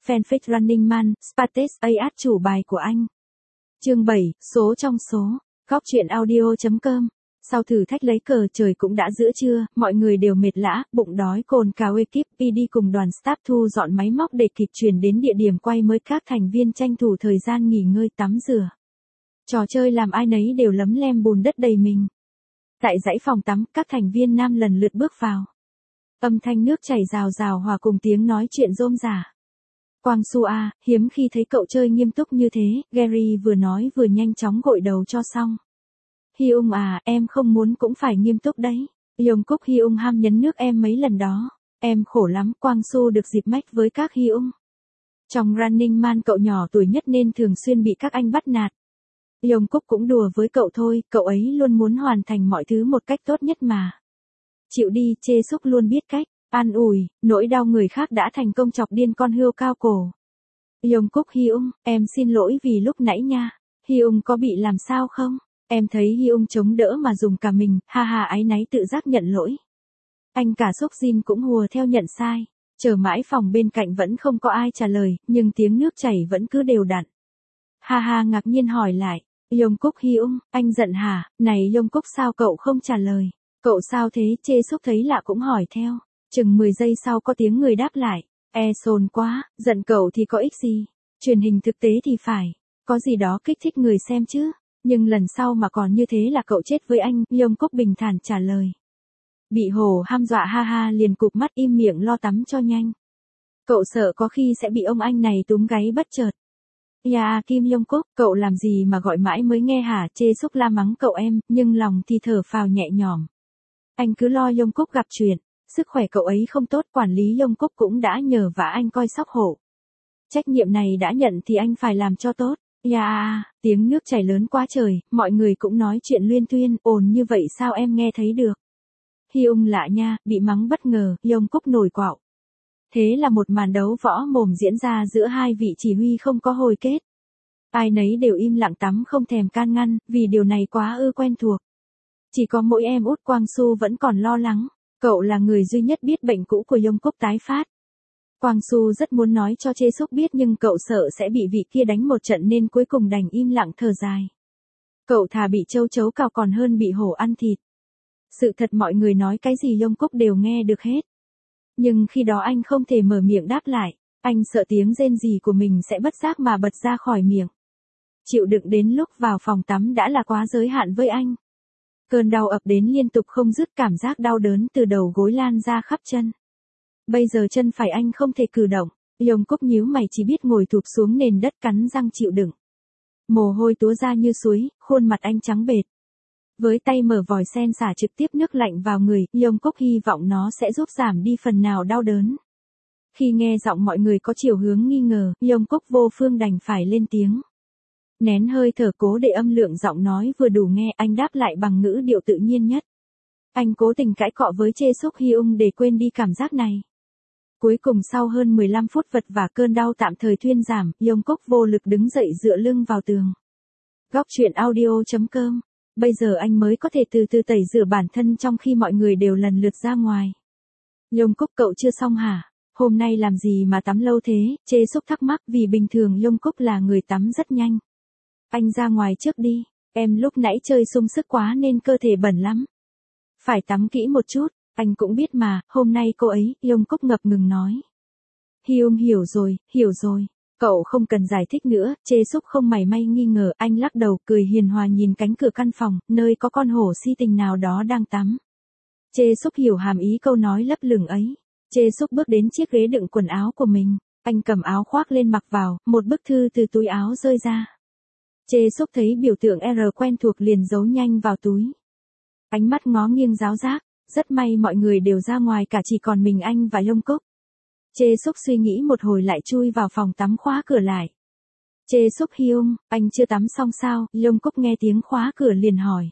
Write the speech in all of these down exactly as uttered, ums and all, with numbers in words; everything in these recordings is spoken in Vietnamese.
Fanpage Running Man, Spartex a ét chủ bài của anh. Chương bảy, số trong số. Góc truyện audio chấm com. Sau thử thách lấy cờ trời cũng đã giữa trưa, mọi người đều mệt lã, bụng đói cồn cào ekip pê đê cùng đoàn staff thu dọn máy móc để kịp chuyển đến địa điểm quay mới các thành viên tranh thủ thời gian nghỉ ngơi tắm rửa. Trò chơi làm ai nấy đều lấm lem bùn đất đầy mình. Tại dãy phòng tắm, các thành viên nam lần lượt bước vào. Âm thanh nước chảy rào rào hòa cùng tiếng nói chuyện rôm rả. Quang Su à, hiếm khi thấy cậu chơi nghiêm túc như thế, Gary vừa nói vừa nhanh chóng gội đầu cho xong. Hyung à, em không muốn cũng phải nghiêm túc đấy. Jungkook Hyung ham nhấn nước em mấy lần đó. Em khổ lắm, Quang Su được dịp match với các Hyung. Trong Running Man cậu nhỏ tuổi nhất nên thường xuyên bị các anh bắt nạt. Jungkook cũng đùa với cậu thôi, cậu ấy luôn muốn hoàn thành mọi thứ một cách tốt nhất mà. Chịu đi, Chê Súc luôn biết cách an ủi, nỗi đau người khác đã thành công chọc điên con hươu cao cổ. Jungkook Hyung, em xin lỗi vì lúc nãy nha. Hyung có bị làm sao không? Em thấy Hyung chống đỡ mà dùng cả mình, ha ha áy náy tự giác nhận lỗi. Anh cả Súc Jin cũng hùa theo nhận sai. Chờ mãi phòng bên cạnh vẫn không có ai trả lời, nhưng tiếng nước chảy vẫn cứ đều đặn. Ha ha ngạc nhiên hỏi lại, Jungkook Hyung, anh giận hả? Này Jungkook sao cậu không trả lời? Cậu sao thế? Chê Súc thấy lạ cũng hỏi theo. Chừng mười giây sau có tiếng người đáp lại. E sồn quá, giận cậu thì có ích gì? Truyền hình thực tế thì phải. Có gì đó kích thích người xem chứ. Nhưng lần sau mà còn như thế là cậu chết với anh, Jungkook bình thản trả lời. Bị hồ ham dọa ha ha liền cụp mắt im miệng lo tắm cho nhanh. Cậu sợ có khi sẽ bị ông anh này túm gáy bất chợt. Ya Kim Jungkook, cậu làm gì mà gọi mãi mới nghe hả? Chê Súc la mắng cậu em, nhưng lòng thì thở phào nhẹ nhõm. Anh cứ lo Jungkook gặp chuyện, sức khỏe cậu ấy không tốt, quản lý Jungkook cũng đã nhờ vả anh coi sóc hộ. Trách nhiệm này đã nhận thì anh phải làm cho tốt. Ya, tiếng nước chảy lớn quá trời, mọi người cũng nói chuyện luyên thuyên, ồn như vậy sao em nghe thấy được. Hyung lạ nha, bị mắng bất ngờ, Jungkook nổi quạo. Thế là một màn đấu võ mồm diễn ra giữa hai vị chỉ huy không có hồi kết. Ai nấy đều im lặng tắm không thèm can ngăn, vì điều này quá ư quen thuộc. Chỉ có mỗi em út Quang Su vẫn còn lo lắng, cậu là người duy nhất biết bệnh cũ của Jungkook tái phát. Quang Su rất muốn nói cho Chê Súc biết nhưng cậu sợ sẽ bị vị kia đánh một trận nên cuối cùng đành im lặng thở dài. Cậu thà bị châu chấu cào còn hơn bị hổ ăn thịt. Sự thật mọi người nói cái gì Jungkook đều nghe được hết. Nhưng khi đó anh không thể mở miệng đáp lại, anh sợ tiếng rên rỉ của mình sẽ bất giác mà bật ra khỏi miệng. Chịu đựng đến lúc vào phòng tắm đã là quá giới hạn với anh. Cơn đau ập đến liên tục không dứt, cảm giác đau đớn từ đầu gối lan ra khắp chân. Bây giờ chân phải anh không thể cử động, Jungkook nhíu mày chỉ biết ngồi thụp xuống nền đất cắn răng chịu đựng. Mồ hôi túa ra như suối, khuôn mặt anh trắng bệch. Với tay mở vòi sen xả trực tiếp nước lạnh vào người, Jungkook hy vọng nó sẽ giúp giảm đi phần nào đau đớn. Khi nghe giọng mọi người có chiều hướng nghi ngờ, Jungkook vô phương đành phải lên tiếng. Nén hơi thở cố để âm lượng giọng nói vừa đủ nghe, anh đáp lại bằng ngữ điệu tự nhiên nhất. Anh cố tình cãi cọ với Chê Súc Hyung để quên đi cảm giác này. Cuối cùng sau hơn mười lăm phút vật vã cơn đau tạm thời thuyên giảm, Jungkook vô lực đứng dậy dựa lưng vào tường. Góc truyện audio chấm com. Bây giờ anh mới có thể từ từ tẩy rửa bản thân trong khi mọi người đều lần lượt ra ngoài. Jungkook cậu chưa xong hả? Hôm nay làm gì mà tắm lâu thế? Chê Súc thắc mắc vì bình thường Jungkook là người tắm rất nhanh. Anh ra ngoài trước đi, em lúc nãy chơi sung sức quá nên cơ thể bẩn lắm. Phải tắm kỹ một chút, anh cũng biết mà, hôm nay cô ấy, Jungkook ngập ngừng nói. Hyung hiểu rồi, hiểu rồi, cậu không cần giải thích nữa, Chê Súc không mảy may nghi ngờ, anh lắc đầu cười hiền hòa nhìn cánh cửa căn phòng, nơi có con hổ si tình nào đó đang tắm. Chê Súc hiểu hàm ý câu nói lấp lửng ấy. Chê Súc bước đến chiếc ghế đựng quần áo của mình, anh cầm áo khoác lên mặc vào, một bức thư từ túi áo rơi ra. Chê Súc thấy biểu tượng R quen thuộc liền giấu nhanh vào túi. Ánh mắt ngó nghiêng giáo giác, rất may mọi người đều ra ngoài cả chỉ còn mình anh và Jungkook. Chê Súc suy nghĩ một hồi lại chui vào phòng tắm khóa cửa lại. Chê Súc Hyung, anh chưa tắm xong sao? Jungkook nghe tiếng khóa cửa liền hỏi.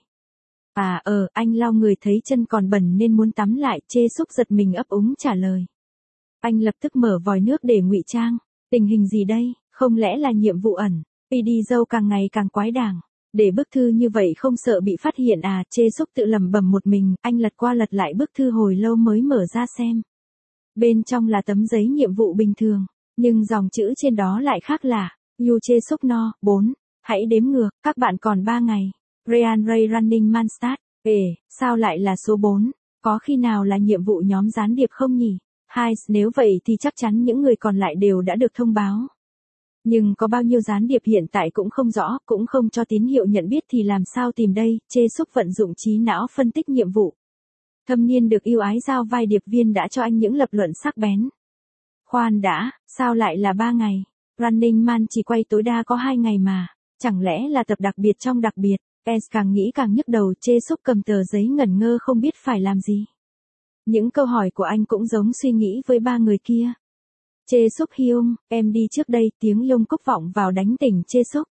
À ờ, anh lau người thấy chân còn bẩn nên muốn tắm lại, Chê Súc giật mình ấp úng trả lời. Anh lập tức mở vòi nước để ngụy trang. Tình hình gì đây, không lẽ là nhiệm vụ ẩn? pê đê dâu càng ngày càng quái đản. Để bức thư như vậy không sợ bị phát hiện à? Chê Súc tự lẩm bẩm một mình, anh lật qua lật lại bức thư hồi lâu mới mở ra xem. Bên trong là tấm giấy nhiệm vụ bình thường, Nhưng dòng chữ trên đó lại khác là, You Chê Súc No, bốn. Hãy đếm ngược, các bạn còn ba ngày. Ryan Ray Running Man Start. Ê, sao lại là số bốn? Có khi nào là nhiệm vụ nhóm gián điệp không nhỉ? Hai, nếu vậy thì chắc chắn những người còn lại đều đã được thông báo. Nhưng có bao nhiêu gián điệp hiện tại cũng không rõ, cũng không cho tín hiệu nhận biết thì làm sao tìm đây, Chê Súc vận dụng trí não phân tích nhiệm vụ. Thâm niên được yêu ái giao vai điệp viên đã cho anh những lập luận sắc bén. Khoan đã, sao lại là ba ngày? Running Man chỉ quay tối đa có hai ngày mà, chẳng lẽ là tập đặc biệt trong đặc biệt? Es càng nghĩ càng nhức đầu, Chê Súc cầm tờ giấy ngẩn ngơ không biết phải làm gì. Những câu hỏi của anh cũng giống suy nghĩ với ba người kia. Chê Súc Hyung, em đi trước đây, tiếng Yong Cúc vọng vào đánh tỉnh Chê Súc.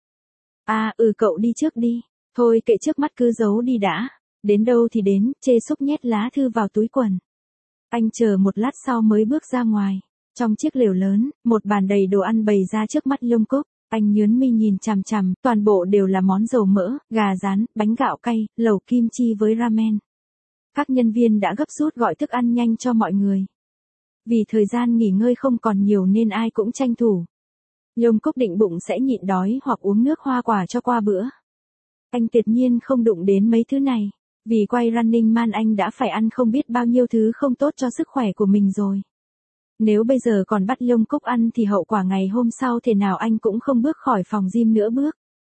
À, ừ cậu đi trước đi. Thôi kệ trước mắt cứ giấu đi đã. Đến đâu thì đến, Chê Súc nhét lá thư vào túi quần. Anh chờ một lát sau mới bước ra ngoài. Trong chiếc lều lớn, một bàn đầy đồ ăn bày ra trước mắt Yong Cúc. Anh nhướng mi nhìn chằm chằm, toàn bộ đều là món dầu mỡ, gà rán, bánh gạo cay, lẩu kim chi với ramen. Các nhân viên đã gấp rút gọi thức ăn nhanh cho mọi người. Vì thời gian nghỉ ngơi không còn nhiều nên ai cũng tranh thủ. Yong Cúc định bụng sẽ nhịn đói hoặc uống nước hoa quả cho qua bữa. Anh tuyệt nhiên không đụng đến mấy thứ này. Vì quay Running Man anh đã phải ăn không biết bao nhiêu thứ không tốt cho sức khỏe của mình rồi. Nếu bây giờ còn bắt Yong Cúc ăn thì hậu quả ngày hôm sau thế nào anh cũng không bước khỏi phòng gym nữa bước.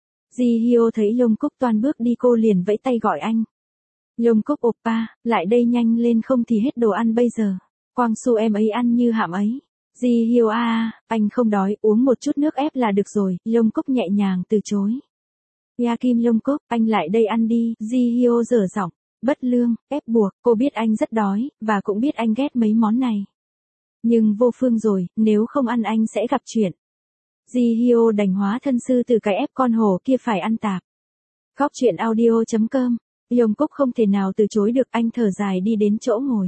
Ji Hyo thấy Yong Cúc toan bước đi cô liền vẫy tay gọi anh. Yong Cúc oppa, lại đây nhanh lên không thì hết đồ ăn bây giờ. Quang Su em ấy ăn như hạm ấy. Ji Hyo à, anh không đói, uống một chút nước ép là được rồi. Yong Cúc nhẹ nhàng từ chối. Ya Kim Yong Cúc, anh lại đây ăn đi. Ji Hyo dở giọng, bất lương, ép buộc. Cô biết anh rất đói, và cũng biết anh ghét mấy món này. Nhưng vô phương rồi, nếu không ăn anh sẽ gặp chuyện. Ji Hyo đành hóa thân sư từ cái ép con hổ kia phải ăn tạp. Góc chuyện audio chấm com. Yong Cúc không thể nào từ chối được, anh thở dài đi đến chỗ ngồi.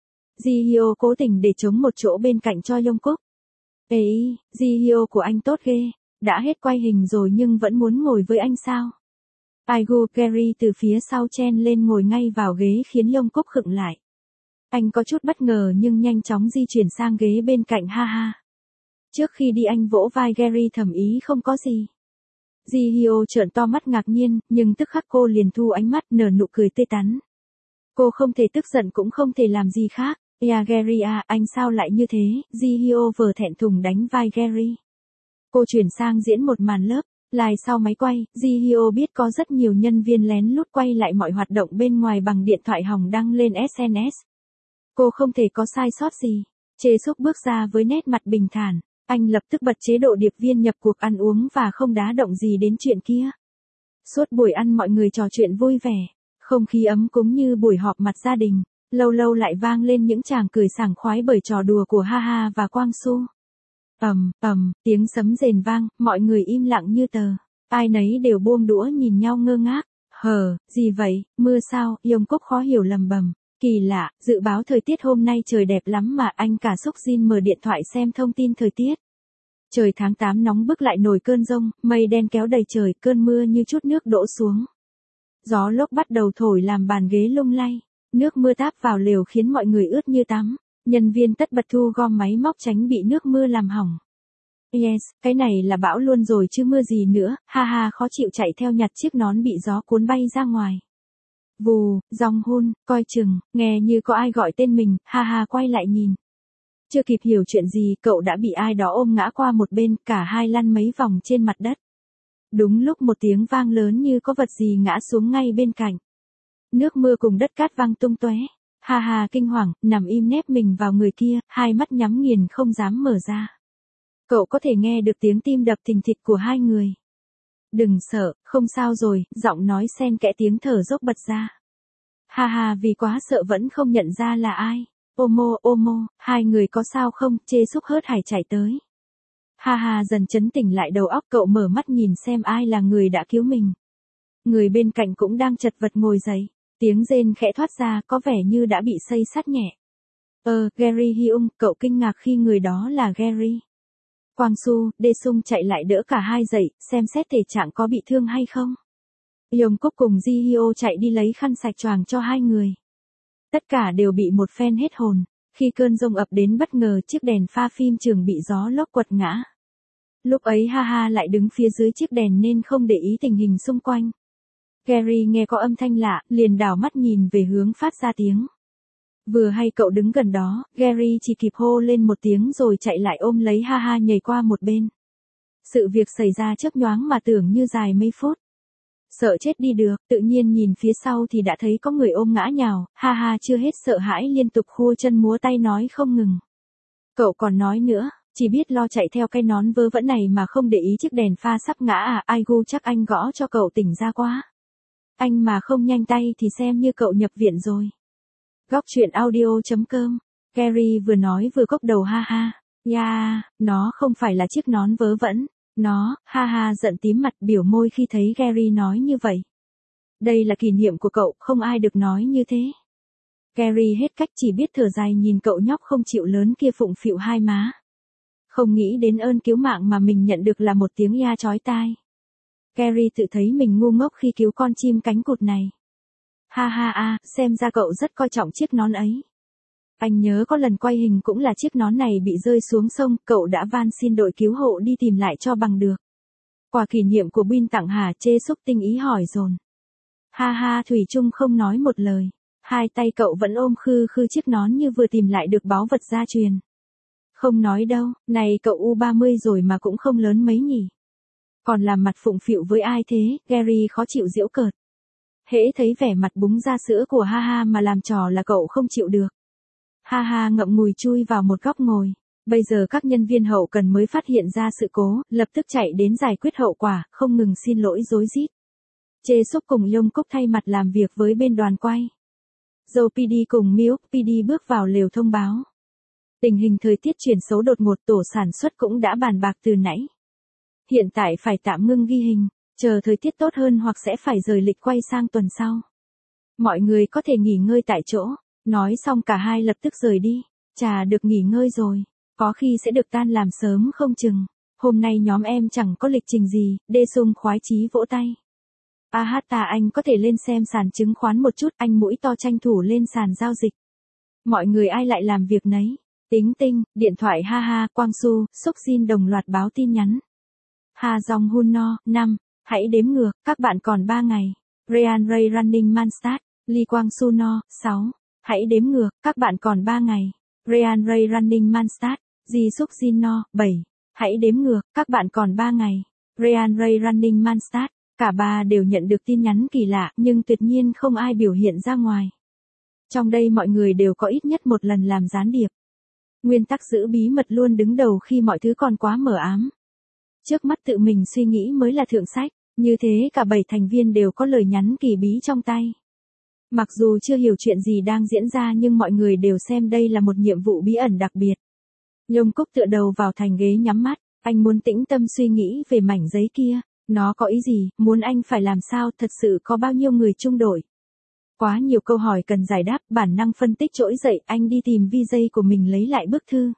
Ji Hyo cố tình để trống một chỗ bên cạnh cho Yong Cúc. Ê, Ji Hyo của anh tốt ghê. Đã hết quay hình rồi nhưng vẫn muốn ngồi với anh sao? Aigu Kerry từ phía sau chen lên ngồi ngay vào ghế khiến Yong Cúc khựng lại. Anh có chút bất ngờ nhưng nhanh chóng di chuyển sang ghế bên cạnh ha ha. Trước khi đi anh vỗ vai Gary thầm ý không có gì. Ji Hyo trợn to mắt ngạc nhiên, nhưng tức khắc cô liền thu ánh mắt nở nụ cười tươi tắn. Cô không thể tức giận cũng không thể làm gì khác. Yeah Gary à, anh sao lại như thế? Ji Hyo vờ thẹn thùng đánh vai Gary. Cô chuyển sang diễn một màn lớp. Live sau máy quay, Ji Hyo biết có rất nhiều nhân viên lén lút quay lại mọi hoạt động bên ngoài bằng điện thoại hỏng đăng lên ét en ét. Cô không thể có sai sót gì. Chê Súc bước ra với nét mặt bình thản. Anh lập tức bật chế độ điệp viên nhập cuộc ăn uống và không đá động gì đến chuyện kia. Suốt buổi ăn mọi người trò chuyện vui vẻ. Không khí ấm cúng như buổi họp mặt gia đình. Lâu lâu lại vang lên những tràng cười sảng khoái bởi trò đùa của Ha Ha và Quang Su. Ầm, ầm, tiếng sấm rền vang, mọi người im lặng như tờ. Ai nấy đều buông đũa nhìn nhau ngơ ngác. Hờ, gì vậy, mưa sao? Yong Cúc khó hiểu lầm bầm. Kỳ lạ, dự báo thời tiết hôm nay trời đẹp lắm mà anh cả Súc Jin mở điện thoại xem thông tin thời tiết. Trời tháng tám nóng bức lại nổi cơn giông, mây đen kéo đầy trời, cơn mưa như chút nước đổ xuống. Gió lốc bắt đầu thổi làm bàn ghế lung lay. Nước mưa táp vào lều khiến mọi người ướt như tắm. Nhân viên tất bật thu gom máy móc tránh bị nước mưa làm hỏng. Yes, cái này là bão luôn rồi chứ mưa gì nữa, ha ha khó chịu chạy theo nhặt chiếc nón bị gió cuốn bay ra ngoài. Vù, Dòng Hun, coi chừng, nghe như có ai gọi tên mình, ha ha quay lại nhìn. Chưa kịp hiểu chuyện gì, cậu đã bị ai đó ôm ngã qua một bên, cả hai lăn mấy vòng trên mặt đất. Đúng lúc một tiếng vang lớn như có vật gì ngã xuống ngay bên cạnh. Nước mưa cùng đất cát văng tung tóe. Ha ha kinh hoàng, nằm im nép mình vào người kia, hai mắt nhắm nghiền không dám mở ra. Cậu có thể nghe được tiếng tim đập thình thịch của hai người. Đừng sợ, không sao rồi, giọng nói xen kẽ tiếng thở dốc bật ra. Ha ha vì quá sợ vẫn không nhận ra là ai. Omo, Omo, hai người có sao không? Chê Súc hớt hải chạy tới. Ha ha dần chấn tỉnh lại đầu óc cậu mở mắt nhìn xem ai là người đã cứu mình. Người bên cạnh cũng đang chật vật ngồi dậy. Tiếng rên khẽ thoát ra có vẻ như đã bị xây sắt nhẹ. Ờ, Gary Hyung, cậu kinh ngạc khi người đó là Gary. Quang Su, Dae Sung chạy lại đỡ cả hai dậy, xem xét thể trạng có bị thương hay không. Yong Cúc cùng Ji Hyo chạy đi lấy khăn sạch choàng cho hai người. Tất cả đều bị một phen hết hồn. Khi cơn giông ập đến bất ngờ chiếc đèn pha phim trường bị gió lốc quật ngã. Lúc ấy Haha lại đứng phía dưới chiếc đèn nên không để ý tình hình xung quanh. Gary nghe có âm thanh lạ, liền đảo mắt nhìn về hướng phát ra tiếng. Vừa hay cậu đứng gần đó, Gary chỉ kịp hô lên một tiếng rồi chạy lại ôm lấy Haha nhảy qua một bên. Sự việc xảy ra chớp nhoáng mà tưởng như dài mấy phút. Sợ chết đi được, tự nhiên nhìn phía sau thì đã thấy có người ôm ngã nhào, Haha chưa hết sợ hãi liên tục khua chân múa tay nói không ngừng. Cậu còn nói nữa, chỉ biết lo chạy theo cái nón vớ vẩn này mà không để ý chiếc đèn pha sắp ngã à, ai gu chắc anh gõ cho cậu tỉnh ra quá. Anh mà không nhanh tay thì xem như cậu nhập viện rồi. Góc truyện audio chấm com. Gary vừa nói vừa cốc đầu Haha. Ya, yeah, nó không phải là chiếc nón vớ vẩn. Nó, Haha giận tím mặt biểu môi khi thấy Gary nói như vậy. Đây là kỷ niệm của cậu, không ai được nói như thế. Gary hết cách chỉ biết thở dài nhìn cậu nhóc không chịu lớn kia phụng phịu hai má. Không nghĩ đến ơn cứu mạng mà mình nhận được là một tiếng ya chói tai. Gary tự thấy mình ngu ngốc khi cứu con chim cánh cụt này. Ha ha a, xem ra cậu rất coi trọng chiếc nón ấy. Anh nhớ có lần quay hình cũng là chiếc nón này bị rơi xuống sông, cậu đã van xin đội cứu hộ đi tìm lại cho bằng được. Quà kỷ niệm của Bin tặng hả, chê xúc tinh ý hỏi dồn. Ha ha, thủy chung không nói một lời. Hai tay cậu vẫn ôm khư khư chiếc nón như vừa tìm lại được báu vật gia truyền. Không nói đâu, này cậu u ba mươi rồi mà cũng không lớn mấy nhỉ. Còn làm mặt phụng phịu với ai thế, Gary khó chịu giễu cợt. Hễ thấy vẻ mặt búng ra sữa của Haha mà làm trò là cậu không chịu được. Haha ngậm ngùi chui vào một góc ngồi. Bây giờ các nhân viên hậu cần mới phát hiện ra sự cố, lập tức chạy đến giải quyết hậu quả, không ngừng xin lỗi rối rít. Chê xúc cùng Yong Cúc thay mặt làm việc với bên đoàn quay. Joe pê đê cùng Milk pê đê bước vào lều thông báo. Tình hình thời tiết chuyển xấu đột ngột, tổ sản xuất cũng đã bàn bạc từ nãy. Hiện tại phải tạm ngưng ghi hình, chờ thời tiết tốt hơn hoặc sẽ phải rời lịch quay sang tuần sau. Mọi người có thể nghỉ ngơi tại chỗ. Nói xong cả hai lập tức rời đi. Chà, được nghỉ ngơi rồi, có khi sẽ được tan làm sớm không chừng. Hôm nay nhóm em chẳng có lịch trình gì, Đê Sung khoái chí vỗ tay. A hát ta anh có thể lên xem sàn chứng khoán một chút, anh mũi to tranh thủ lên sàn giao dịch. Mọi người ai lại làm việc nấy. Tính tinh, điện thoại Haha, Quang Su, Súc Jin đồng loạt báo tin nhắn. Ha Jong Hun No, năm, hãy đếm ngược, các bạn còn ba ngày. Ryan Ray Running Man Start, Lee Quang Su No, sáu. Hãy đếm ngược, các bạn còn ba ngày. Ryan Ray Running Man Start, Ji Suk Jin No, bảy. Hãy đếm ngược, các bạn còn ba ngày. Ryan Ray Running Man Start, cả ba đều nhận được tin nhắn kỳ lạ nhưng tuyệt nhiên không ai biểu hiện ra ngoài. Trong đây mọi người đều có ít nhất một lần làm gián điệp. Nguyên tắc giữ bí mật luôn đứng đầu khi mọi thứ còn quá mờ ám. Trước mắt tự mình suy nghĩ mới là thượng sách, như thế cả bảy thành viên đều có lời nhắn kỳ bí trong tay. Mặc dù chưa hiểu chuyện gì đang diễn ra nhưng mọi người đều xem đây là một nhiệm vụ bí ẩn đặc biệt. Yong Cúc tựa đầu vào thành ghế nhắm mắt, anh muốn tĩnh tâm suy nghĩ về mảnh giấy kia, nó có ý gì, muốn anh phải làm sao, thật sự có bao nhiêu người chung đội. Quá nhiều câu hỏi cần giải đáp, bản năng phân tích trỗi dậy, anh đi tìm vi gi của mình lấy lại bức thư.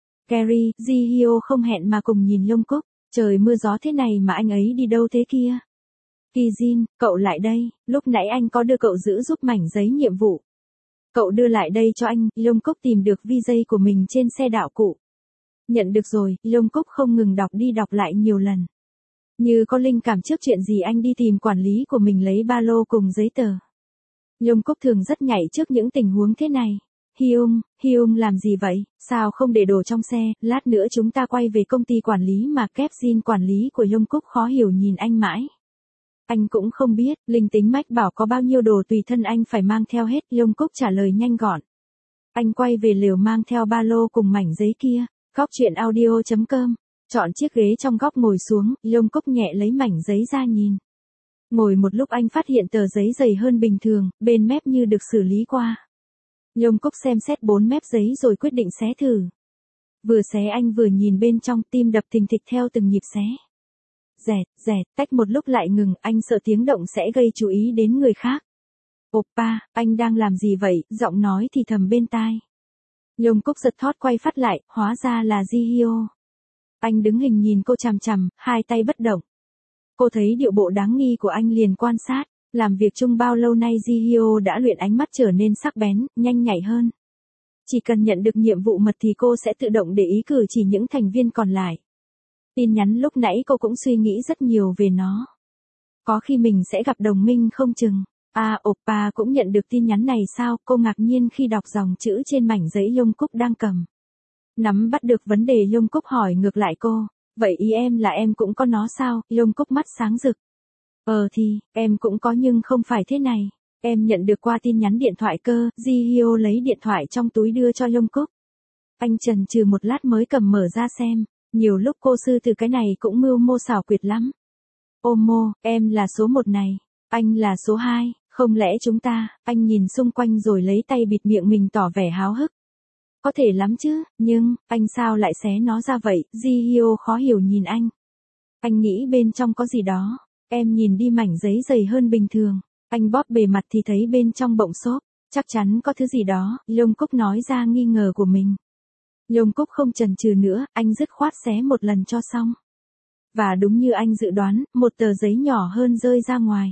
Gary, Ji Hyo không hẹn mà cùng nhìn Yong Cúc, trời mưa gió thế này mà anh ấy đi đâu thế kia. Kijin, cậu lại đây, lúc nãy anh có đưa cậu giữ giúp mảnh giấy nhiệm vụ. Cậu đưa lại đây cho anh, Yong Cúc tìm được vi gi của mình trên xe đạo cụ. Nhận được rồi, Yong Cúc không ngừng đọc đi đọc lại nhiều lần. Như có linh cảm trước chuyện gì anh đi tìm quản lý của mình lấy ba lô cùng giấy tờ. Yong Cúc thường rất nhảy trước những tình huống thế này. Hyung, Hyung làm gì vậy, sao không để đồ trong xe, lát nữa chúng ta quay về công ty quản lý mà. Kevin quản lý của Yong Cúc khó hiểu nhìn anh mãi. Anh cũng không biết, linh tính mách bảo có bao nhiêu đồ tùy thân anh phải mang theo hết, Yong Cúc trả lời nhanh gọn. Anh quay về lều mang theo ba lô cùng mảnh giấy kia. Góc truyện audio chấm com. Chọn chiếc ghế trong góc ngồi xuống, Yong Cúc nhẹ lấy mảnh giấy ra nhìn. Ngồi một lúc anh phát hiện tờ giấy dày hơn bình thường, bên mép như được xử lý qua. Yong Cúc xem xét bốn mép giấy rồi quyết định xé thử. Vừa xé anh vừa nhìn bên trong, tim đập thình thịch theo từng nhịp xé. Dẹt, dẹt, tách một lúc lại ngừng, anh sợ tiếng động sẽ gây chú ý đến người khác. Oppa, anh đang làm gì vậy, giọng nói thì thầm bên tai. Yong Cúc giật thót quay phát lại, hóa ra là Ji Hyo. Anh đứng hình nhìn cô chằm chằm, hai tay bất động. Cô thấy điệu bộ đáng nghi của anh liền quan sát, làm việc chung bao lâu nay Ji Hyo đã luyện ánh mắt trở nên sắc bén, nhanh nhạy hơn. Chỉ cần nhận được nhiệm vụ mật thì cô sẽ tự động để ý cử chỉ những thành viên còn lại. Tin nhắn lúc nãy cô cũng suy nghĩ rất nhiều về nó. Có khi mình sẽ gặp đồng minh không chừng. À, oppa cũng nhận được tin nhắn này sao? Cô ngạc nhiên khi đọc dòng chữ trên mảnh giấy Jungkook đang cầm. Nắm bắt được vấn đề, Jungkook hỏi ngược lại cô. Vậy ý em là em cũng có nó sao? Jungkook mắt sáng rực. Ờ thì, em cũng có nhưng không phải thế này. Em nhận được qua tin nhắn điện thoại cơ. Ji-hyo lấy điện thoại trong túi đưa cho Jungkook. Anh chần chừ một lát mới cầm mở ra xem. Nhiều lúc cô sư từ cái này cũng mưu mô xảo quyệt lắm. Omo, em là số một này. Anh là số hai. Không lẽ chúng ta, anh nhìn xung quanh rồi lấy tay bịt miệng mình tỏ vẻ háo hức. Có thể lắm chứ, nhưng, anh sao lại xé nó ra vậy? Ji-hyo khó hiểu nhìn anh. Anh nghĩ bên trong có gì đó. Em nhìn đi, mảnh giấy dày hơn bình thường. Anh bóp bề mặt thì thấy bên trong bọng xốp. Chắc chắn có thứ gì đó, Jungkook nói ra nghi ngờ của mình. Jungkook không chần chừ nữa, anh dứt khoát xé một lần cho xong. Và đúng như anh dự đoán, một tờ giấy nhỏ hơn rơi ra ngoài.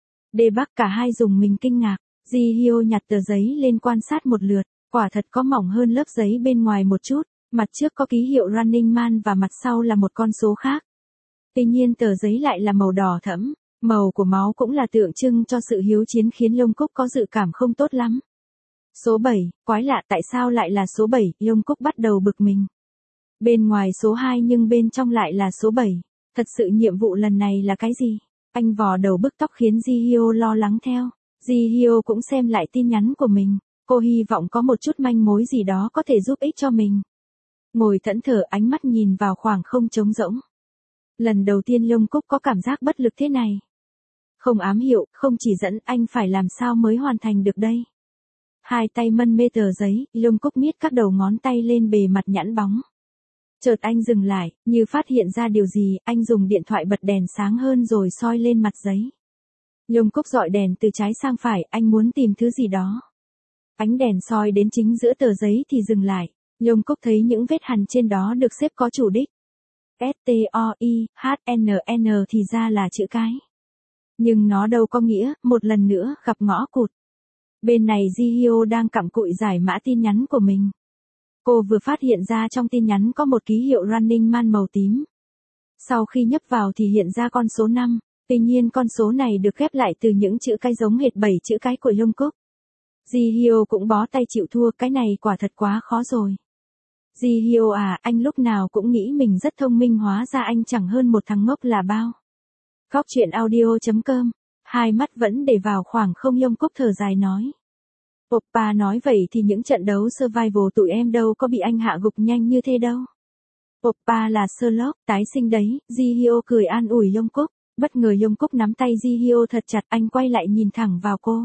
Đê Bắc cả hai dùng mình kinh ngạc. Ji-hyo nhặt tờ giấy lên quan sát một lượt, quả thật có mỏng hơn lớp giấy bên ngoài một chút, mặt trước có ký hiệu Running Man và mặt sau là một con số khác. Tuy nhiên tờ giấy lại là màu đỏ thẫm, màu của máu cũng là tượng trưng cho sự hiếu chiến, khiến Jungkook có dự cảm không tốt lắm. Số bảy, quái lạ, tại sao lại là số bảy? Jungkook bắt đầu bực mình. Bên ngoài số hai nhưng bên trong lại là số bảy. Thật sự nhiệm vụ lần này là cái gì? Anh vò đầu bứt tóc khiến Ji-hyo lo lắng theo. Ji-hyo cũng xem lại tin nhắn của mình. Cô hy vọng có một chút manh mối gì đó có thể giúp ích cho mình. Ngồi thẫn thờ, ánh mắt nhìn vào khoảng không trống rỗng. Lần đầu tiên Jungkook có cảm giác bất lực thế này. Không ám hiệu, không chỉ dẫn, anh phải làm sao mới hoàn thành được đây? Hai tay mân mê tờ giấy, Jungkook miết các đầu ngón tay lên bề mặt nhẵn bóng. Chợt anh dừng lại, như phát hiện ra điều gì, anh dùng điện thoại bật đèn sáng hơn rồi soi lên mặt giấy. Jungkook dọi đèn từ trái sang phải, anh muốn tìm thứ gì đó. Ánh đèn soi đến chính giữa tờ giấy thì dừng lại. Jungkook thấy những vết hằn trên đó được xếp có chủ đích. S T O I H N N thì ra là chữ cái. Nhưng nó đâu có nghĩa, một lần nữa gặp ngõ cụt. Bên này Ji-hyo đang cặm cụi giải mã tin nhắn của mình. Cô vừa phát hiện ra trong tin nhắn có một ký hiệu Running Man màu tím. Sau khi nhấp vào thì hiện ra con số năm, tuy nhiên con số này được ghép lại từ những chữ cái giống hệt bảy chữ cái của Jungkook. Ji-hyo cũng bó tay chịu thua, cái này quả thật quá khó rồi. Ji-hyo à, anh lúc nào cũng nghĩ mình rất thông minh, hóa ra anh chẳng hơn một thằng ngốc là bao. Góc truyện audio chấm com. Hai mắt vẫn để vào khoảng không, Jungkook thở dài nói. Oppa nói vậy thì những trận đấu survival tụi em đâu có bị anh hạ gục nhanh như thế đâu. Oppa là Sherlock, tái sinh đấy, Ji-hyo cười an ủi Jungkook. Bất ngờ Jungkook nắm tay Ji-hyo thật chặt, anh quay lại nhìn thẳng vào cô.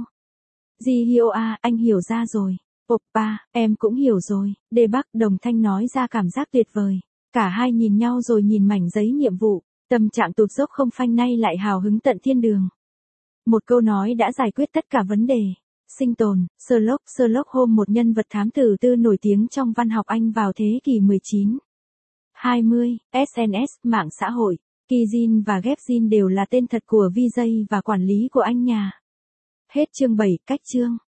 Ji-hyo à, anh hiểu ra rồi. Oppa, em cũng hiểu rồi. Đê Bắc đồng thanh nói ra cảm giác tuyệt vời. Cả hai nhìn nhau rồi nhìn mảnh giấy nhiệm vụ. Tâm trạng tụt dốc không phanh, nay lại hào hứng tận thiên đường. Một câu nói đã giải quyết tất cả vấn đề. Sinh tồn, Sherlock, Sherlock Holmes, một nhân vật thám tử tư nổi tiếng trong văn học Anh vào thế kỷ mười chín. hai mươi, ét en ét, mạng xã hội. Kijin và Gepjin đều là tên thật của vê gi và quản lý của anh nhà. Hết chương bảy, cách chương.